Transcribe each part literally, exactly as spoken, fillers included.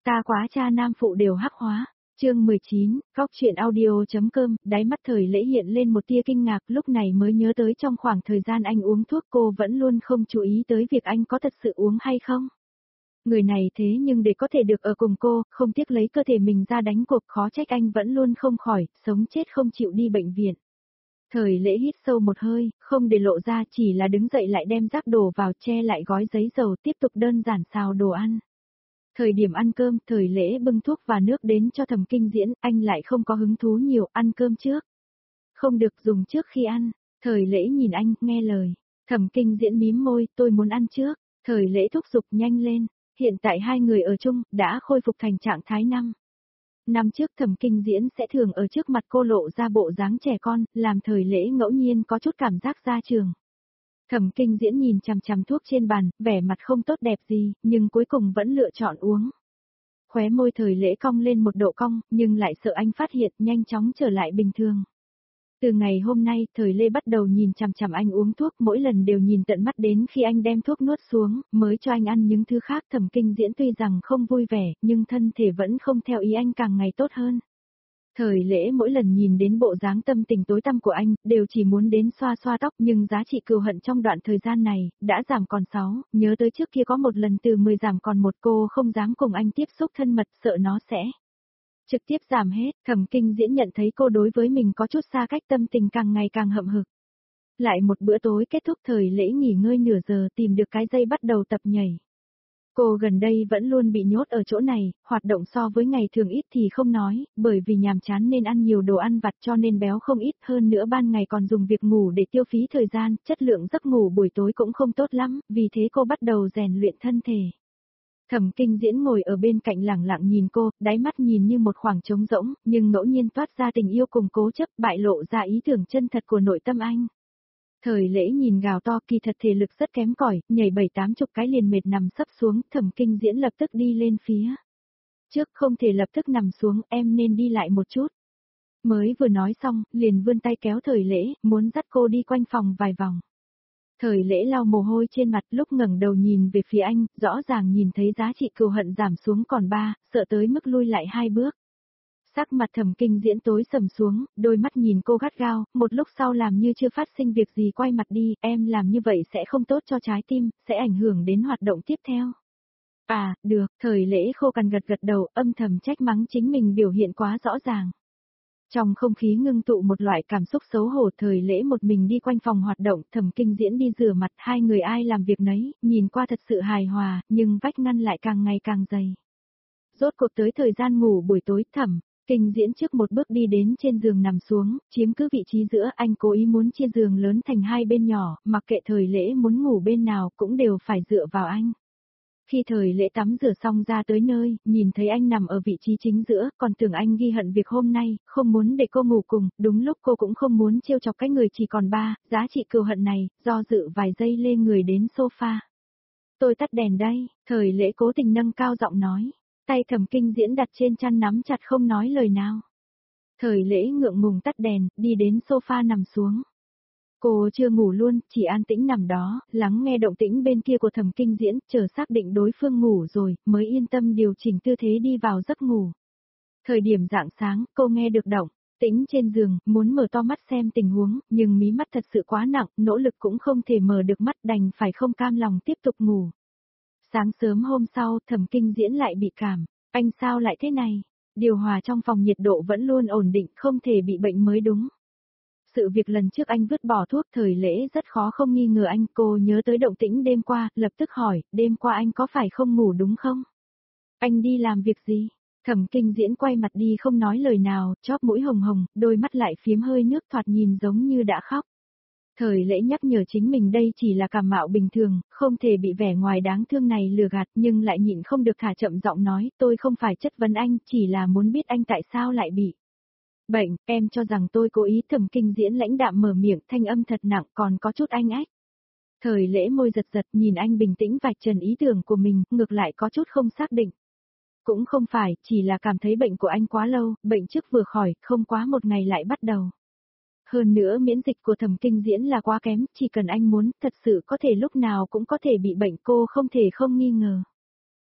Xa quá cha nam phụ đều hắc hóa. Chương mười chín, Góc truyện audio.com, đáy mắt Thời Lễ hiện lên một tia kinh ngạc, lúc này mới nhớ tới trong khoảng thời gian anh uống thuốc cô vẫn luôn không chú ý tới việc anh có thật sự uống hay không. Người này thế nhưng để có thể được ở cùng cô, không tiếc lấy cơ thể mình ra đánh cuộc, khó trách anh vẫn luôn không khỏi, sống chết không chịu đi bệnh viện. Thời Lễ hít sâu một hơi, không để lộ ra, chỉ là đứng dậy lại đem rác đồ vào che lại gói giấy dầu, tiếp tục đơn giản xào đồ ăn. Thời điểm ăn cơm, Thời Lễ bưng thuốc và nước đến cho Thẩm Kinh Diễn, anh lại không có hứng thú nhiều, ăn cơm trước. Không được dùng trước khi ăn. Thời Lễ nhìn anh, nghe lời. Thẩm Kinh Diễn mím môi, tôi muốn ăn trước. Thời Lễ thúc giục nhanh lên. Hiện tại hai người ở chung, đã khôi phục thành trạng thái năm. Năm trước Thẩm Kinh Diễn sẽ thường ở trước mặt cô lộ ra bộ dáng trẻ con, làm Thời Lễ ngẫu nhiên có chút cảm giác ra trường. Thẩm Kinh Diễn nhìn chằm chằm thuốc trên bàn, vẻ mặt không tốt đẹp gì, nhưng cuối cùng vẫn lựa chọn uống. Khóe môi Thời Lễ cong lên một độ cong, nhưng lại sợ anh phát hiện, nhanh chóng trở lại bình thường. Từ ngày hôm nay, Thời Lễ bắt đầu nhìn chằm chằm anh uống thuốc, mỗi lần đều nhìn tận mắt đến khi anh đem thuốc nuốt xuống, mới cho anh ăn những thứ khác. Thẩm Kinh Diễn tuy rằng không vui vẻ, nhưng thân thể vẫn không theo ý anh, càng ngày tốt hơn. Thời Lễ mỗi lần nhìn đến bộ dáng tâm tình tối tăm của anh, đều chỉ muốn đến xoa xoa tóc, nhưng giá trị cừu hận trong đoạn thời gian này, đã giảm còn sáu, nhớ tới trước kia có một lần từ mười giảm còn một, cô không dám cùng anh tiếp xúc thân mật, sợ nó sẽ trực tiếp giảm hết. Thẩm Kinh Diễn nhận thấy cô đối với mình có chút xa cách, tâm tình càng ngày càng hậm hực. Lại một bữa tối kết thúc, Thời Lễ nghỉ ngơi nửa giờ, tìm được cái dây bắt đầu tập nhảy. Cô gần đây vẫn luôn bị nhốt ở chỗ này, hoạt động so với ngày thường ít thì không nói, bởi vì nhàm chán nên ăn nhiều đồ ăn vặt cho nên béo không ít, hơn nữa ban ngày còn dùng việc ngủ để tiêu phí thời gian, chất lượng giấc ngủ buổi tối cũng không tốt lắm, vì thế cô bắt đầu rèn luyện thân thể. Thẩm Kinh Diễn ngồi ở bên cạnh lẳng lặng nhìn cô, đáy mắt nhìn như một khoảng trống rỗng, nhưng ngẫu nhiên toát ra tình yêu cùng cố chấp, bại lộ ra ý tưởng chân thật của nội tâm anh. Thời Lễ nhìn gào to, kỳ thật thể lực rất kém cỏi, nhảy bảy tám chục cái liền mệt nằm sấp xuống. Thẩm Kinh Diễn lập tức đi lên phía trước, không thể lập tức nằm xuống, em nên đi lại một chút. Mới vừa nói xong, liền vươn tay kéo Thời Lễ, muốn dắt cô đi quanh phòng vài vòng. Thời Lễ lau mồ hôi trên mặt, lúc ngẩng đầu nhìn về phía anh, rõ ràng nhìn thấy giá trị cừu hận giảm xuống còn ba, sợ tới mức lui lại hai bước. Sắc mặt Thẩm Kinh Diễn tối sầm xuống, đôi mắt nhìn cô gắt gao, một lúc sau làm như chưa phát sinh việc gì, quay mặt đi, em làm như vậy sẽ không tốt cho trái tim, sẽ ảnh hưởng đến hoạt động tiếp theo. À, được, Thời Lễ khô cằn gật gật đầu, âm thầm trách mắng chính mình biểu hiện quá rõ ràng. Trong không khí ngưng tụ một loại cảm xúc xấu hổ, Thời Lễ một mình đi quanh phòng hoạt động, Thẩm Kinh Diễn đi rửa mặt, hai người ai làm việc nấy, nhìn qua thật sự hài hòa, nhưng vách ngăn lại càng ngày càng dày. Rốt cuộc tới thời gian ngủ buổi tối, Thẩm Kinh Diễn trước một bước đi đến trên giường nằm xuống, chiếm cứ vị trí giữa, anh cố ý muốn chia giường lớn thành hai bên nhỏ, mặc kệ Thời Lễ muốn ngủ bên nào cũng đều phải dựa vào anh. Khi Thời Lễ tắm rửa xong ra tới nơi, nhìn thấy anh nằm ở vị trí chính giữa, còn tưởng anh ghi hận việc hôm nay, không muốn để cô ngủ cùng, đúng lúc cô cũng không muốn trêu chọc cái người chỉ còn ba, giá trị cừu hận này, do dự vài giây lê người đến sofa. Tôi tắt đèn đây, Thời Lễ cố tình nâng cao giọng nói. Tay Thẩm Kinh Diễn đặt trên chăn nắm chặt không nói lời nào. Thời Lễ ngượng ngùng tắt đèn, đi đến sofa nằm xuống. Cô chưa ngủ luôn, chỉ an tĩnh nằm đó, lắng nghe động tĩnh bên kia của Thẩm Kinh Diễn, chờ xác định đối phương ngủ rồi, mới yên tâm điều chỉnh tư thế đi vào giấc ngủ. Thời điểm rạng sáng, cô nghe được động tĩnh trên giường, muốn mở to mắt xem tình huống, nhưng mí mắt thật sự quá nặng, nỗ lực cũng không thể mở được mắt, đành phải không cam lòng tiếp tục ngủ. Sáng sớm hôm sau, Thẩm Kinh Diễn lại bị cảm. Anh sao lại thế này? Điều hòa trong phòng nhiệt độ vẫn luôn ổn định, không thể bị bệnh mới đúng. Sự việc lần trước anh vứt bỏ thuốc, Thời Lễ rất khó không nghi ngờ anh. Cô nhớ tới động tĩnh đêm qua, lập tức hỏi, đêm qua anh có phải không ngủ đúng không? Anh đi làm việc gì? Thẩm Kinh Diễn quay mặt đi không nói lời nào, chóp mũi hồng hồng, đôi mắt lại phiếm hơi nước, thoạt nhìn giống như đã khóc. Thời Lễ nhắc nhở chính mình đây chỉ là cảm mạo bình thường, không thể bị vẻ ngoài đáng thương này lừa gạt, nhưng lại nhịn không được thả chậm giọng nói, tôi không phải chất vấn anh, chỉ là muốn biết anh tại sao lại bị bệnh, em cho rằng tôi cố ý. Thẩm Kinh Diễn lãnh đạm mở miệng, thanh âm thật nặng, còn có chút anh ách. Thời Lễ môi giật giật, nhìn anh bình tĩnh vạch trần ý tưởng của mình, ngược lại có chút không xác định. Cũng không phải, chỉ là cảm thấy bệnh của anh quá lâu, bệnh trước vừa khỏi, không quá một ngày lại bắt đầu. Hơn nữa miễn dịch của Thẩm Kinh Diễn là quá kém, chỉ cần anh muốn, thật sự có thể lúc nào cũng có thể bị bệnh, cô không thể không nghi ngờ.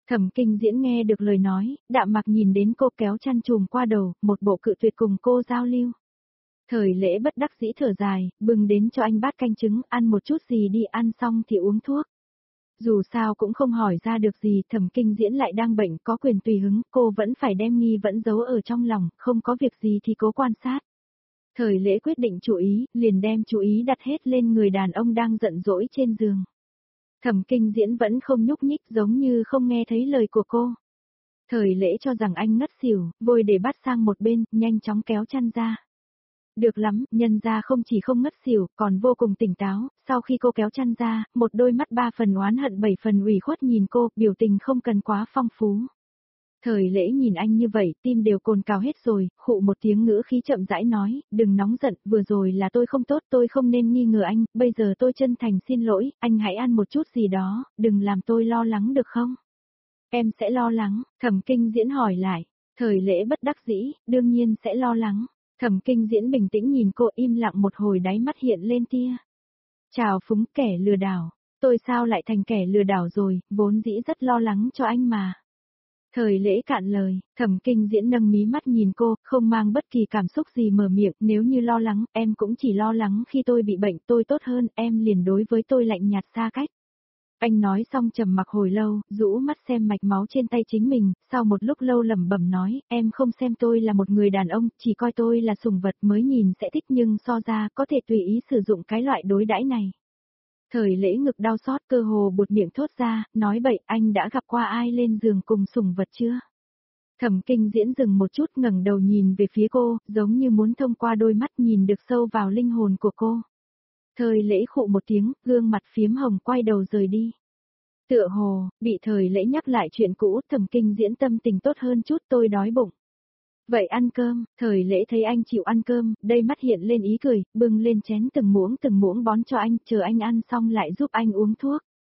Thẩm Kinh Diễn nghe được lời nói, đạm mặc nhìn đến cô kéo chăn chùm qua đầu, một bộ cự tuyệt cùng cô giao lưu. Thời Lễ bất đắc dĩ thở dài, bưng đến cho anh bát canh trứng, ăn một chút gì đi, ăn xong thì uống thuốc. Dù sao cũng không hỏi ra được gì, Thẩm Kinh Diễn lại đang bệnh, có quyền tùy hứng, cô vẫn phải đem nghi vẫn giấu ở trong lòng, không có việc gì thì cố quan sát. Thời Lễ quyết định chú ý, liền đem chú ý đặt hết lên người đàn ông đang giận dỗi trên giường. Thẩm Kinh Diễn vẫn không nhúc nhích, giống như không nghe thấy lời của cô. Thời Lễ cho rằng anh ngất xỉu, vội để bắt sang một bên, nhanh chóng kéo chăn ra. Được lắm, nhân ra không chỉ không ngất xỉu, còn vô cùng tỉnh táo, sau khi cô kéo chăn ra, một đôi mắt ba phần oán hận bảy phần ủy khuất nhìn cô, biểu tình không cần quá phong phú. Thời Lễ nhìn anh như vậy, tim đều cồn cào hết rồi, khụ một tiếng ngữ khí chậm rãi nói, đừng nóng giận, vừa rồi là tôi không tốt, tôi không nên nghi ngờ anh, bây giờ tôi chân thành xin lỗi, anh hãy ăn một chút gì đó, đừng làm tôi lo lắng được không? Em sẽ lo lắng, Thẩm Kinh Diễn hỏi lại, Thời Lễ bất đắc dĩ, đương nhiên sẽ lo lắng. Thẩm Kinh Diễn bình tĩnh nhìn cô, im lặng một hồi, đáy mắt hiện lên tia trào phúng, kẻ lừa đảo, tôi sao lại thành kẻ lừa đảo rồi, vốn dĩ rất lo lắng cho anh mà. Thời Lễ cạn lời, Thẩm Kinh Diễn nâng mí mắt nhìn cô, không mang bất kỳ cảm xúc gì mở miệng, nếu như lo lắng, em cũng chỉ lo lắng khi tôi bị bệnh, tôi tốt hơn, em liền đối với tôi lạnh nhạt xa cách. Anh nói xong trầm mặc hồi lâu, rũ mắt xem mạch máu trên tay chính mình, sau một lúc lâu lẩm bẩm nói, em không xem tôi là một người đàn ông, chỉ coi tôi là sủng vật mới nhìn sẽ thích nhưng so ra có thể tùy ý sử dụng cái loại đối đãi này. Thời Lễ ngực đau xót, cơ hồ buột miệng thốt ra, nói bậy, anh đã gặp qua ai lên giường cùng sủng vật chưa? Thẩm Kinh Diễn dừng một chút, ngẩng đầu nhìn về phía cô, giống như muốn thông qua đôi mắt nhìn được sâu vào linh hồn của cô. Thời Lễ khụ một tiếng, gương mặt phiếm hồng, quay đầu rời đi. Tựa hồ, bị Thời Lễ nhắc lại chuyện cũ, Thẩm Kinh Diễn tâm tình tốt hơn chút, tôi đói bụng. Vậy ăn cơm, Thời Lễ thấy anh chịu ăn cơm, đây mắt hiện lên ý cười, bưng lên chén từng muỗng từng muỗng bón cho anh, chờ anh ăn xong lại giúp anh uống thuốc.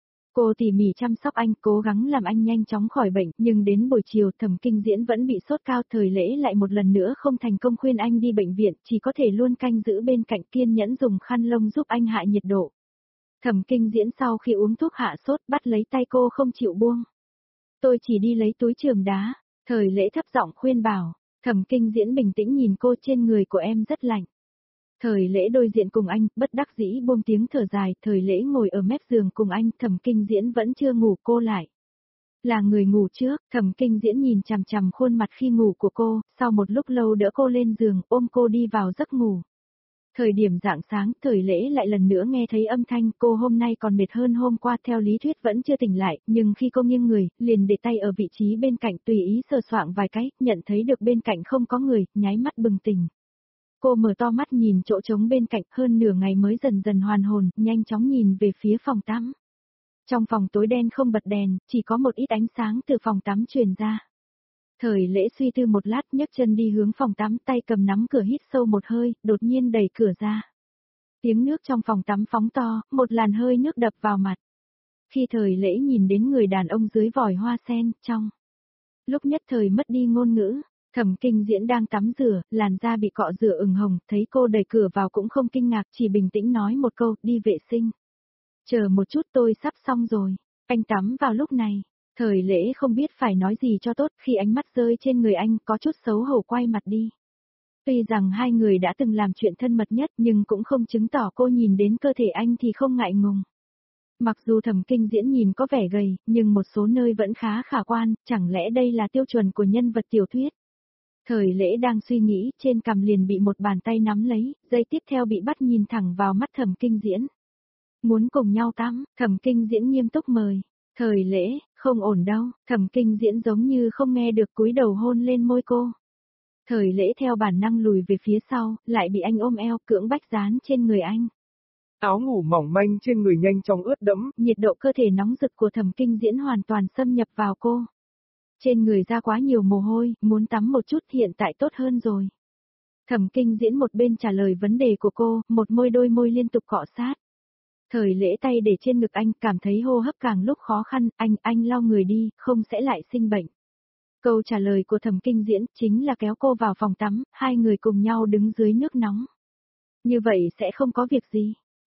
Cô tỉ mỉ chăm sóc anh, cố gắng làm anh nhanh chóng khỏi bệnh, nhưng đến buổi chiều Thẩm Kinh Diễn vẫn bị sốt cao, Thời Lễ lại một lần nữa không thành công khuyên anh đi bệnh viện, chỉ có thể luôn canh giữ bên cạnh, kiên nhẫn dùng khăn lông giúp anh hạ nhiệt độ. Thẩm Kinh Diễn sau khi uống thuốc hạ sốt, bắt lấy tay cô không chịu buông. Tôi chỉ đi lấy túi trường đá, Thời Lễ thấp giọng khuyên bảo. Thẩm Kinh Diễn bình tĩnh nhìn cô, trên người của em rất lạnh. Thời Lễ đối diện cùng anh, bất đắc dĩ buông tiếng thở dài, Thời Lễ ngồi ở mép giường cùng anh, Thẩm Kinh Diễn vẫn chưa ngủ, cô lại. Là người ngủ trước, Thẩm Kinh Diễn nhìn chằm chằm khuôn mặt khi ngủ của cô, sau một lúc lâu đỡ cô lên giường, ôm cô đi vào giấc ngủ. Thời điểm rạng sáng, Thời Lễ lại lần nữa nghe thấy âm thanh, cô hôm nay còn mệt hơn hôm qua, theo lý thuyết vẫn chưa tỉnh lại, nhưng khi cô nghiêng người, liền để tay ở vị trí bên cạnh tùy ý sờ soạng vài cái, nhận thấy được bên cạnh không có người, nháy mắt bừng tỉnh. Cô mở to mắt nhìn chỗ trống bên cạnh, hơn nửa ngày mới dần dần hoàn hồn, nhanh chóng nhìn về phía phòng tắm. Trong phòng tối đen không bật đèn, chỉ có một ít ánh sáng từ phòng tắm truyền ra. Thời Lễ suy tư một lát, nhấc chân đi hướng phòng tắm, tay cầm nắm cửa hít sâu một hơi, đột nhiên đẩy cửa ra. Tiếng nước trong phòng tắm phóng to, một làn hơi nước đập vào mặt. Khi Thời Lễ nhìn đến người đàn ông dưới vòi hoa sen, trong lúc nhất thời mất đi ngôn ngữ, Thẩm Kinh Diễn đang tắm rửa, làn da bị cọ rửa ửng hồng, thấy cô đẩy cửa vào cũng không kinh ngạc, chỉ bình tĩnh nói một câu, đi vệ sinh. Chờ một chút, tôi sắp xong rồi. Anh tắm vào lúc này. Thời Lễ không biết phải nói gì cho tốt, khi ánh mắt rơi trên người anh, có chút xấu hổ quay mặt đi. Tuy rằng hai người đã từng làm chuyện thân mật nhất, nhưng cũng không chứng tỏ cô nhìn đến cơ thể anh thì không ngại ngùng. Mặc dù Thẩm Kinh Diễn nhìn có vẻ gầy, nhưng một số nơi vẫn khá khả quan, chẳng lẽ đây là tiêu chuẩn của nhân vật tiểu thuyết? Thời Lễ đang suy nghĩ, trên cằm liền bị một bàn tay nắm lấy, giây tiếp theo bị bắt nhìn thẳng vào mắt Thẩm Kinh Diễn. Muốn cùng nhau tắm, Thẩm Kinh Diễn nghiêm túc mời. Thời Lễ, không ổn đâu, Thẩm Kinh Diễn giống như không nghe được, cúi đầu hôn lên môi cô. Thời Lễ theo bản năng lùi về phía sau, lại bị anh ôm eo, cưỡng bách dán trên người anh. Áo ngủ mỏng manh trên người nhanh chóng ướt đẫm, nhiệt độ cơ thể nóng rực của Thẩm Kinh Diễn hoàn toàn xâm nhập vào cô. Trên người ra quá nhiều mồ hôi, muốn tắm một chút, hiện tại tốt hơn rồi. Thẩm Kinh Diễn một bên trả lời vấn đề của cô, một môi đôi môi liên tục cọ sát. Thời Lễ tay để trên ngực anh, cảm thấy hô hấp càng lúc khó khăn, anh, anh lau người đi, không sẽ lại sinh bệnh. Câu trả lời của Thẩm Kinh Diễn chính là kéo cô vào phòng tắm, hai người cùng nhau đứng dưới nước nóng. Như vậy sẽ không có việc gì.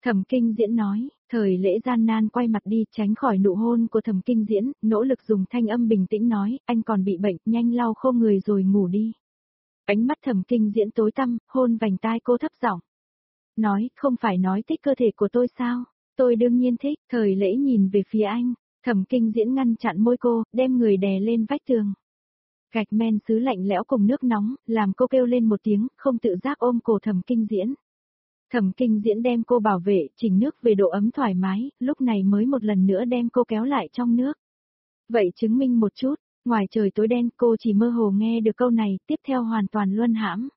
Thẩm Kinh Diễn nói, Thời Lễ gian nan quay mặt đi tránh khỏi nụ hôn của Thẩm Kinh Diễn, nỗ lực dùng thanh âm bình tĩnh nói, anh còn bị bệnh, nhanh lau khô người rồi ngủ đi. Ánh mắt Thẩm Kinh Diễn tối tăm, hôn vành tai cô thấp giọng. Nói, không phải nói thích cơ thể của tôi sao? Tôi đương nhiên thích, Thời Lễ nhìn về phía anh, Thẩm Kinh Diễn ngăn chặn môi cô, đem người đè lên vách tường. Gạch men sứ lạnh lẽo cùng nước nóng, làm cô kêu lên một tiếng, không tự giác ôm cổ Thẩm Kinh Diễn. Thẩm Kinh Diễn đem cô bảo vệ, chỉnh nước về độ ấm thoải mái, lúc này mới một lần nữa đem cô kéo lại trong nước. Vậy chứng minh một chút, ngoài trời tối đen cô chỉ mơ hồ nghe được câu này, tiếp theo hoàn toàn luân hãm.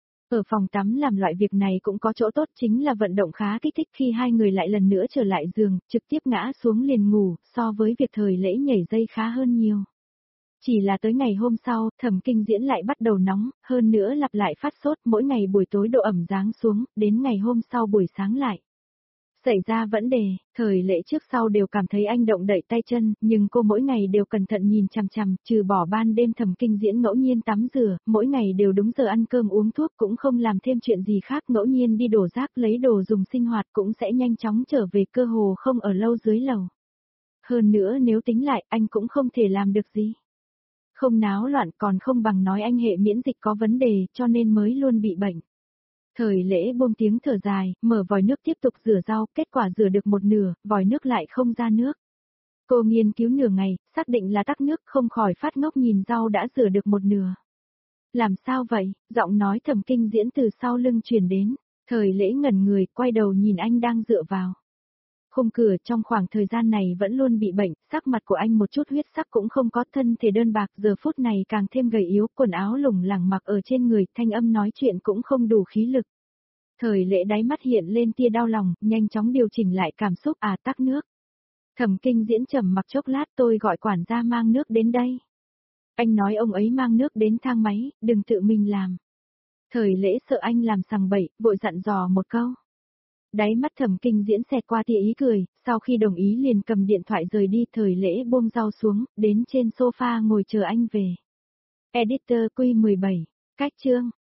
Ở phòng tắm làm loại việc này cũng có chỗ tốt chính là vận động khá kích thích khi hai người lại lần nữa trở lại giường, trực tiếp ngã xuống liền ngủ, so với việc Thời Lễ nhảy dây khá hơn nhiều. Chỉ là tới ngày hôm sau, Thẩm Kinh Diễn lại bắt đầu nóng, hơn nữa lặp lại phát sốt mỗi ngày buổi tối độ ẩm giáng xuống, đến ngày hôm sau buổi sáng lại. Xảy ra vấn đề, Thời Lễ trước sau đều cảm thấy anh động đậy tay chân, nhưng cô mỗi ngày đều cẩn thận nhìn chằm chằm, trừ bỏ ban đêm Thẩm Kinh Diễn ngẫu nhiên tắm rửa, mỗi ngày đều đúng giờ ăn cơm uống thuốc cũng không làm thêm chuyện gì khác, ngẫu nhiên đi đổ rác lấy đồ dùng sinh hoạt cũng sẽ nhanh chóng trở về, cơ hồ không ở lâu dưới lầu. Hơn nữa nếu tính lại anh cũng không thể làm được gì. Không náo loạn còn không bằng nói anh hệ miễn dịch có vấn đề cho nên mới luôn bị bệnh. Thời Lễ buông tiếng thở dài, mở vòi nước tiếp tục rửa rau, kết quả rửa được một nửa, vòi nước lại không ra nước. Cô nghiên cứu nửa ngày, xác định là tắc nước, không khỏi phát ngốc nhìn rau đã rửa được một nửa. Làm sao vậy? Giọng nói Thẩm Kinh Diễn từ sau lưng truyền đến. Thời Lễ ngẩn người, quay đầu nhìn anh đang dựa vào khung cửa, trong khoảng thời gian này vẫn luôn bị bệnh, sắc mặt của anh một chút huyết sắc cũng không có, thân thể đơn bạc giờ phút này càng thêm gầy yếu, quần áo lủng lẳng mặc ở trên người, thanh âm nói chuyện cũng không đủ khí lực. Thời Lễ đáy mắt hiện lên tia đau lòng, nhanh chóng điều chỉnh lại cảm xúc, à tắc nước. Thẩm Kinh Diễn trầm mặc chốc lát, tôi gọi quản gia mang nước đến đây. Anh nói ông ấy mang nước đến thang máy, đừng tự mình làm. Thời Lễ sợ anh làm sằng bậy, vội dặn dò một câu. Đáy mắt Thẩm Kinh Diễn xẹt qua tia ý cười, sau khi đồng ý liền cầm điện thoại rời đi. Thời Lễ buông rau xuống, đến trên sofa ngồi chờ anh về. Editor Quy mười bảy, cách chương.